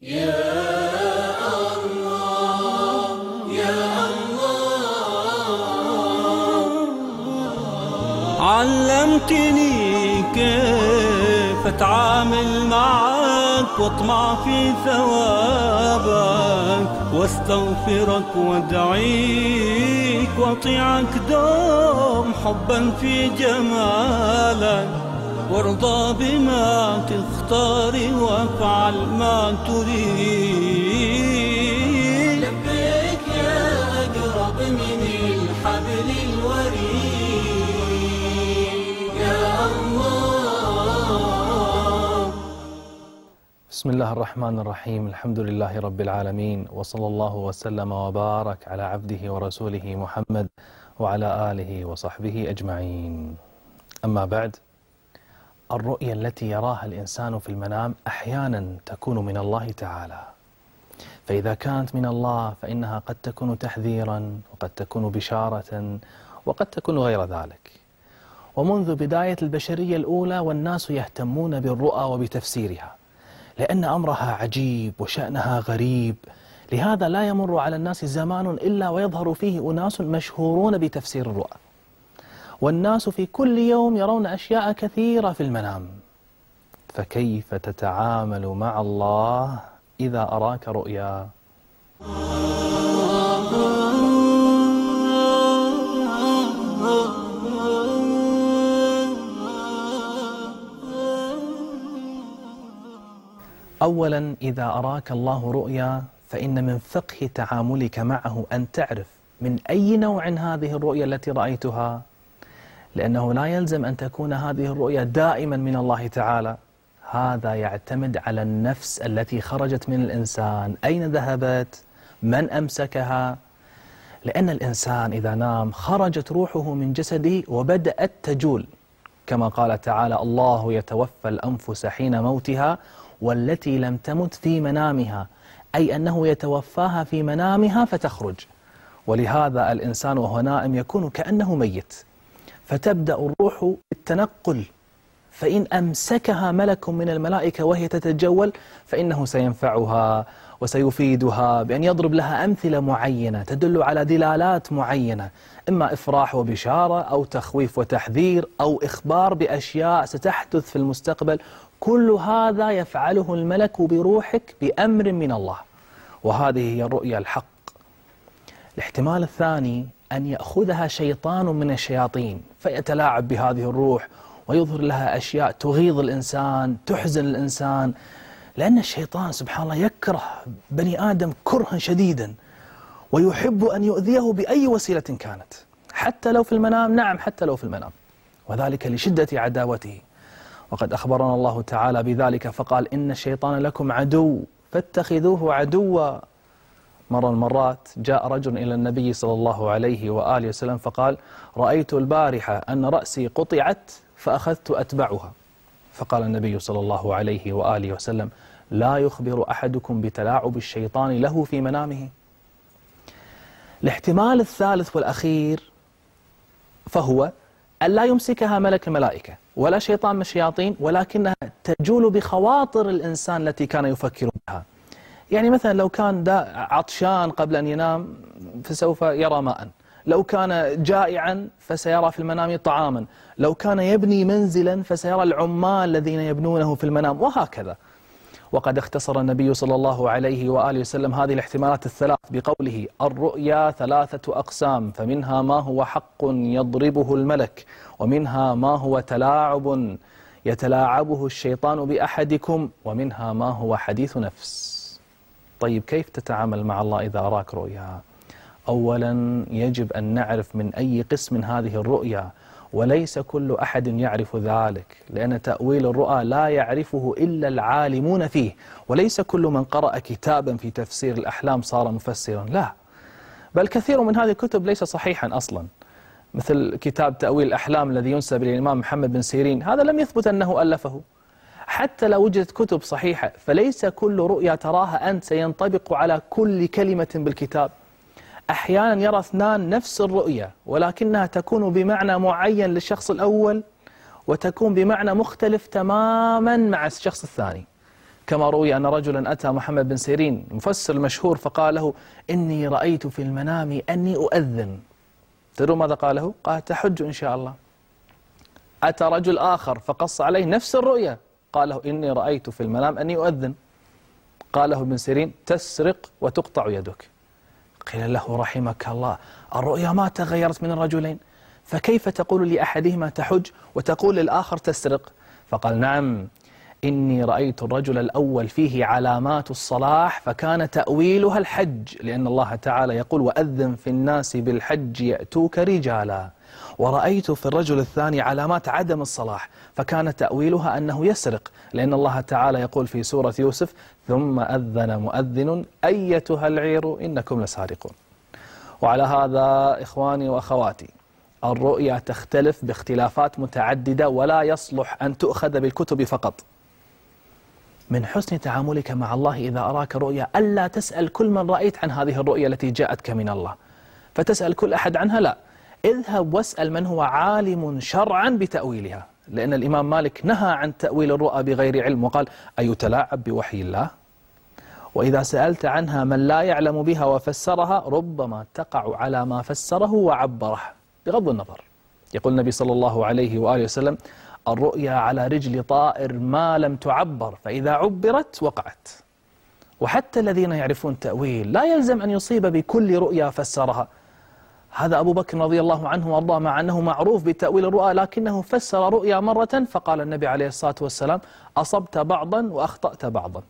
يا الله يا الله، علمتني كيف أتعامل معك وأطمع في ثوابك واستغفرك وادعيك واطيعك دوم حبا في جمالك، وارضى بما تختار وافعل ما تريد. لبيك يا أقرب من الحبل الوريد يا الله. بسم الله الرحمن الرحيم. الحمد لله رب العالمين، وصلى الله وسلم وبارك على عبده ورسوله محمد وعلى آله وصحبه أجمعين. أما بعد، الرؤيا التي يراها الإنسان في المنام أحيانا تكون من الله تعالى، فإذا كانت من الله فإنها قد تكون تحذيرا، وقد تكون بشارة، وقد تكون غير ذلك. ومنذ بداية البشرية الأولى والناس يهتمون بالرؤى وبتفسيرها، لأن أمرها عجيب وشأنها غريب. لهذا لا يمر على الناس زمان إلا ويظهر فيه أناس مشهورون بتفسير الرؤى، والناس في كل يوم يرون أشياء كثيرة في المنام. فكيف تتعامل مع الله إذا أراك رؤيا؟ أولا، إذا أراك الله رؤيا فإن من فقه تعاملك معه أن تعرف من أي نوع هذه الرؤيا التي رأيتها، لأنه لا يلزم أن تكون هذه الرؤيا دائما من الله تعالى. هذا يعتمد على النفس التي خرجت من الإنسان، أين ذهبت؟ من أمسكها؟ لأن الإنسان إذا نام خرجت روحه من جسده وبدأت تجول، كما قال تعالى: الله يتوفى الأنفس حين موتها والتي لم تمت في منامها، أي أنه يتوفاها في منامها فتخرج. ولهذا الإنسان وهو نائم يكون كأنه ميت، فتبدأ الروح بالتنقل، فإن أمسكها ملك من الملائكة وهي تتجول فإنه سينفعها وسيفيدها بأن يضرب لها أمثلة معينة تدل على دلالات معينة، إما إفراح وبشارة أو تخويف وتحذير أو إخبار بأشياء ستحدث في المستقبل. كل هذا يفعله الملك بروحك بأمر من الله، وهذه هي الرؤيا الحق. الاحتمال الثاني أن يأخذها شيطان من الشياطين فيتلاعب بهذه الروح ويظهر لها أشياء تغيظ الإنسان، تحزن الإنسان، لأن الشيطان سبحان الله يكره بني آدم كرها شديدا، ويحب أن يؤذيه بأي وسيلة كانت، حتى لو في المنام. نعم، حتى لو في المنام، وذلك لشدة عداوته. وقد أخبرنا الله تعالى بذلك فقال: إن الشيطان لكم عدو فاتخذوه عدوا. مرة من المرات جاء رجل إلى النبي صلى الله عليه وآله وسلم فقال: رأيت البارحة أن رأسي قطعت فأخذت أتبعها. فقال النبي صلى الله عليه وآله وسلم: لا يخبر أحدكم بتلاعب الشيطان له في منامه. الاحتمال الثالث والأخير فهو أن لا يمسكها ملك الملائكة ولا شيطان من الشياطين، ولكنها تجول بخواطر الإنسان التي كان يفكر بها. يعني مثلا لو كان عطشان قبل أن ينام فسوف يرى ماء، لو كان جائعا فسيرى في المنام طعاما، لو كان يبني منزلا فسيرى العمال الذين يبنونه في المنام، وهكذا. وقد اختصر النبي صلى الله عليه وآله وسلم هذه الاحتمالات الثلاث بقوله: الرؤيا ثلاثة أقسام، فمنها ما هو حق يضربه الملك، ومنها ما هو تلاعب يتلاعبه الشيطان بأحدكم، ومنها ما هو حديث نفس. طيب، كيف تتعامل مع الله إذا أراك رؤيا؟ أولا، يجب أن نعرف من أي قسم هذه الرؤيا، وليس كل أحد يعرف ذلك، لأن تأويل الرؤى لا يعرفه إلا العالمون فيه، وليس كل من قرأ كتابا في تفسير الأحلام صار مفسرا، لا، بل كثير من هذه الكتب ليس صحيحا أصلا، مثل كتاب تأويل الأحلام الذي ينسب للإمام محمد بن سيرين، هذا لم يثبت أنه ألفه. حتى لو وجدت كتب صحيحة فليس كل رؤيا تراها أنت سينطبق على كل كلمة بالكتاب. أحيانا يرى اثنان نفس الرؤيا ولكنها تكون بمعنى معين للشخص الأول وتكون بمعنى مختلف تماما مع الشخص الثاني. كما روي أن رجلا أتى محمد بن سيرين مفسر المشهور فقال له: إني رأيت في المنام أني أؤذن. تدرون ماذا قال له؟ قال: تحج إن شاء الله. أتى رجل آخر فقص عليه نفس الرؤيا، قال له: إني رأيت في المنام أني أؤذن. قال له ابن سيرين: تسرق وتقطع يدك. قيل له: رحمك الله، الرؤيا ما تغيرت من الرجلين، فكيف تقول لأحدهما تحج وتقول للآخر تسرق؟ فقال: نعم، إني رأيت الرجل الأول فيه علامات الصلاح فكان تأويلها الحج، لأن الله تعالى يقول: وأذن في الناس بالحج يأتوك رجالا. ورأيت في الرجل الثاني علامات عدم الصلاح فكان تأويلها أنه يسرق، لأن الله تعالى يقول في سورة يوسف: ثم أذن مؤذن أيتها العير إنكم لسارقون. وعلى هذا إخواني وأخواتي، الرؤيا تختلف باختلافات متعددة ولا يصلح أن تؤخذ بالكتب فقط. من حسن تعاملك مع الله إذا أراك رؤيا ألا تسأل كل من رأيت عن هذه الرؤيا التي جاءتك من الله فتسأل كل أحد عنها، لا، اذهب واسأل من هو عالم شرعا بتأويلها، لأن الإمام مالك نهى عن تأويل الرؤى بغير علم وقال: أيتلاعب بوحي الله؟ وإذا سألت عنها من لا يعلم بها وفسرها ربما تقع على ما فسره وعبره بغض النظر. يقول النبي صلى الله عليه وآله وسلم: الرؤيا على رجل طائر ما لم تعبر، فإذا عبرت وقعت. وحتى الذين يعرفون تأويل لا يلزم أن يصيب بكل رؤيا فسرها. هذا أبو بكر رضي الله عنه وارضاه، مع أنه معروف بتأويل الرؤى لكنه فسر رؤيا مرة فقال النبي عليه الصلاة والسلام: أصبت بعضا وأخطأت بعضا.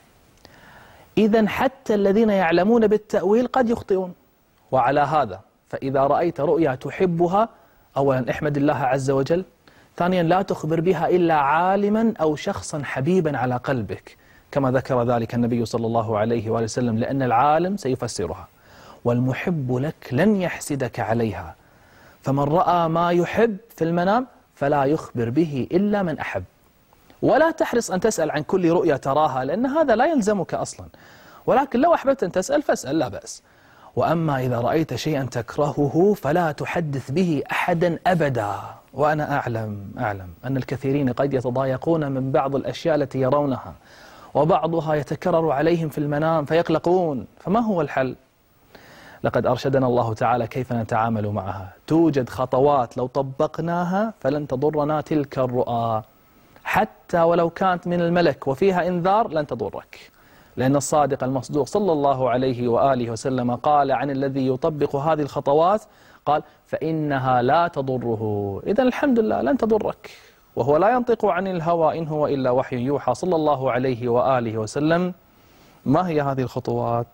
إذن حتى الذين يعلمون بالتأويل قد يخطئون. وعلى هذا فإذا رأيت رؤيا تحبها، أولا احمد الله عز وجل، ثانيا لا تخبر بها إلا عالما أو شخصا حبيبا على قلبك، كما ذكر ذلك النبي صلى الله عليه وآله وسلم، لأن العالم سيفسرها والمحب لك لن يحسدك عليها. فمن رأى ما يحب في المنام فلا يخبر به إلا من أحب. ولا تحرص أن تسأل عن كل رؤيا تراها، لأن هذا لا يلزمك أصلا، ولكن لو أحببت أن تسأل فاسأل، لا بأس. وأما إذا رأيت شيئا تكرهه فلا تحدث به أحدا أبدا. وأنا أعلم أن الكثيرين قد يتضايقون من بعض الأشياء التي يرونها، وبعضها يتكرر عليهم في المنام فيقلقون. فما هو الحل؟ لقد أرشدنا الله تعالى كيف نتعامل معها. توجد خطوات لو طبقناها فلن تضرنا تلك الرؤى، حتى ولو كانت من الملك وفيها إنذار لن تضرك، لأن الصادق المصدوق صلى الله عليه وآله وسلم قال عن الذي يطبق هذه الخطوات، قال: فإنها لا تضره. إذن الحمد لله لن تضرك، وهو لا ينطق عن الهوى إن هو إلا وحي يوحى صلى الله عليه وآله وسلم. ما هي هذه الخطوات؟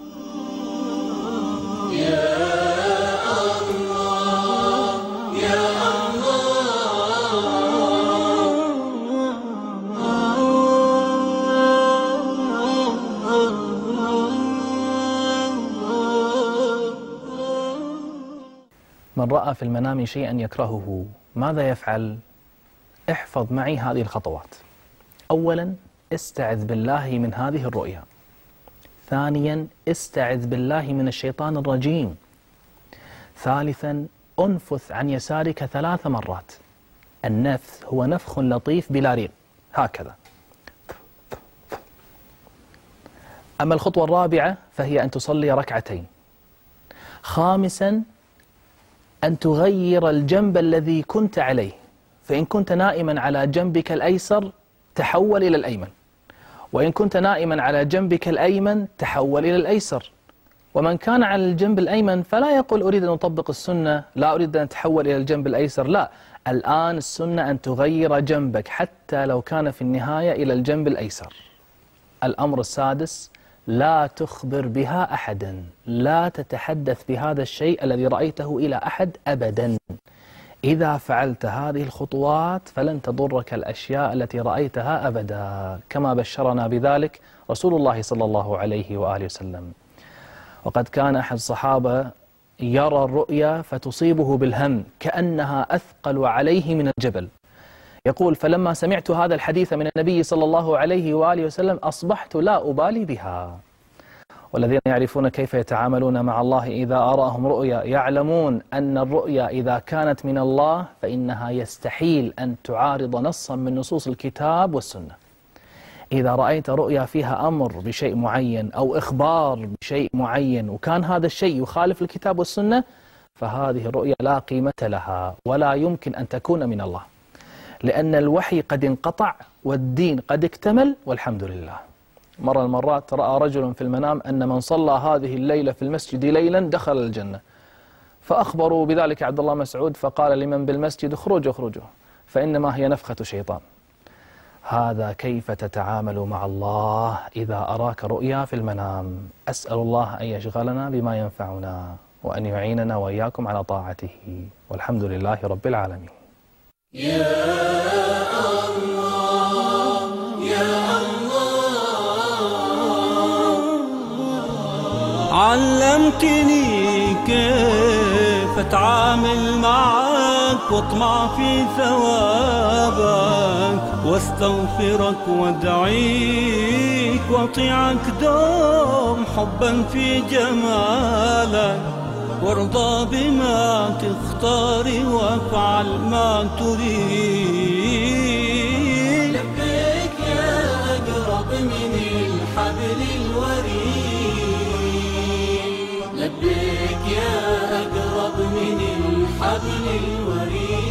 من رأى في المنام شيئا يكرهه ماذا يفعل؟ احفظ معي هذه الخطوات. أولا، استعذ بالله من هذه الرؤيا. ثانيا، استعذ بالله من الشيطان الرجيم. ثالثا، أنفث عن يسارك 3 مرات. النفث هو نفخ لطيف بلا ريق، هكذا. أما الخطوة الرابعة فهي أن تصلي ركعتين. خامسا، أن تغير الجنب الذي كنت عليه، فإن كنت نائما على جنبك الأيسر تحول إلى الأيمن، وإن كنت نائما على جنبك الأيمن تحول إلى الأيسر. ومن كان على الجنب الأيمن فلا يقول أريد أن أطبق السنة، لا أريد أن أتحول إلى الجنب الأيسر، لا، الآن السنة أن تغير جنبك حتى لو كان في النهاية إلى الجنب الأيسر. الأمر السادس، لا تخبر بها أحدا، لا تتحدث بهذا الشيء الذي رأيته إلى أحد أبدا. إذا فعلت هذه الخطوات فلن تضرك الأشياء التي رأيتها أبدا، كما بشرنا بذلك رسول الله صلى الله عليه وآله وسلم. وقد كان أحد الصحابة يرى الرؤيا فتصيبه بالهم كأنها أثقل عليه من الجبل. يقول: فلما سمعت هذا الحديث من النبي صلى الله عليه وآله وسلم أصبحت لا أبالي بها. والذين يعرفون كيف يتعاملون مع الله إذا أراهم رؤيا يعلمون أن الرؤيا إذا كانت من الله فإنها يستحيل أن تعارض نصا من نصوص الكتاب والسنة. إذا رأيت رؤيا فيها أمر بشيء معين أو إخبار بشيء معين وكان هذا الشيء يخالف الكتاب والسنة، فهذه الرؤيا لا قيمة لها ولا يمكن أن تكون من الله، لأن الوحي قد انقطع والدين قد اكتمل والحمد لله. مرة المرات رأى رجل في المنام أن من صلى هذه الليلة في المسجد ليلا دخل الجنة، فأخبروا بذلك عبد الله مسعود فقال لمن بالمسجد اخرجوا اخرجوا فإنما هي نفخة شيطان. هذا كيف تتعامل مع الله إذا أراك رؤيا في المنام. أسأل الله أن يشغلنا بما ينفعنا وأن يعيننا وإياكم على طاعته، والحمد لله رب العالمين. يا الله يا الله، علمتني كيف أتعامل معك واطمع في ثوابك واستغفرك وادعيك واطيعك دوم حبا في جمالك، وارضى بما تختار وافعل ما تريد. لبيك يا أقرب من الحبل الوريد، لبيك يا أقرب من الحبل الوريد.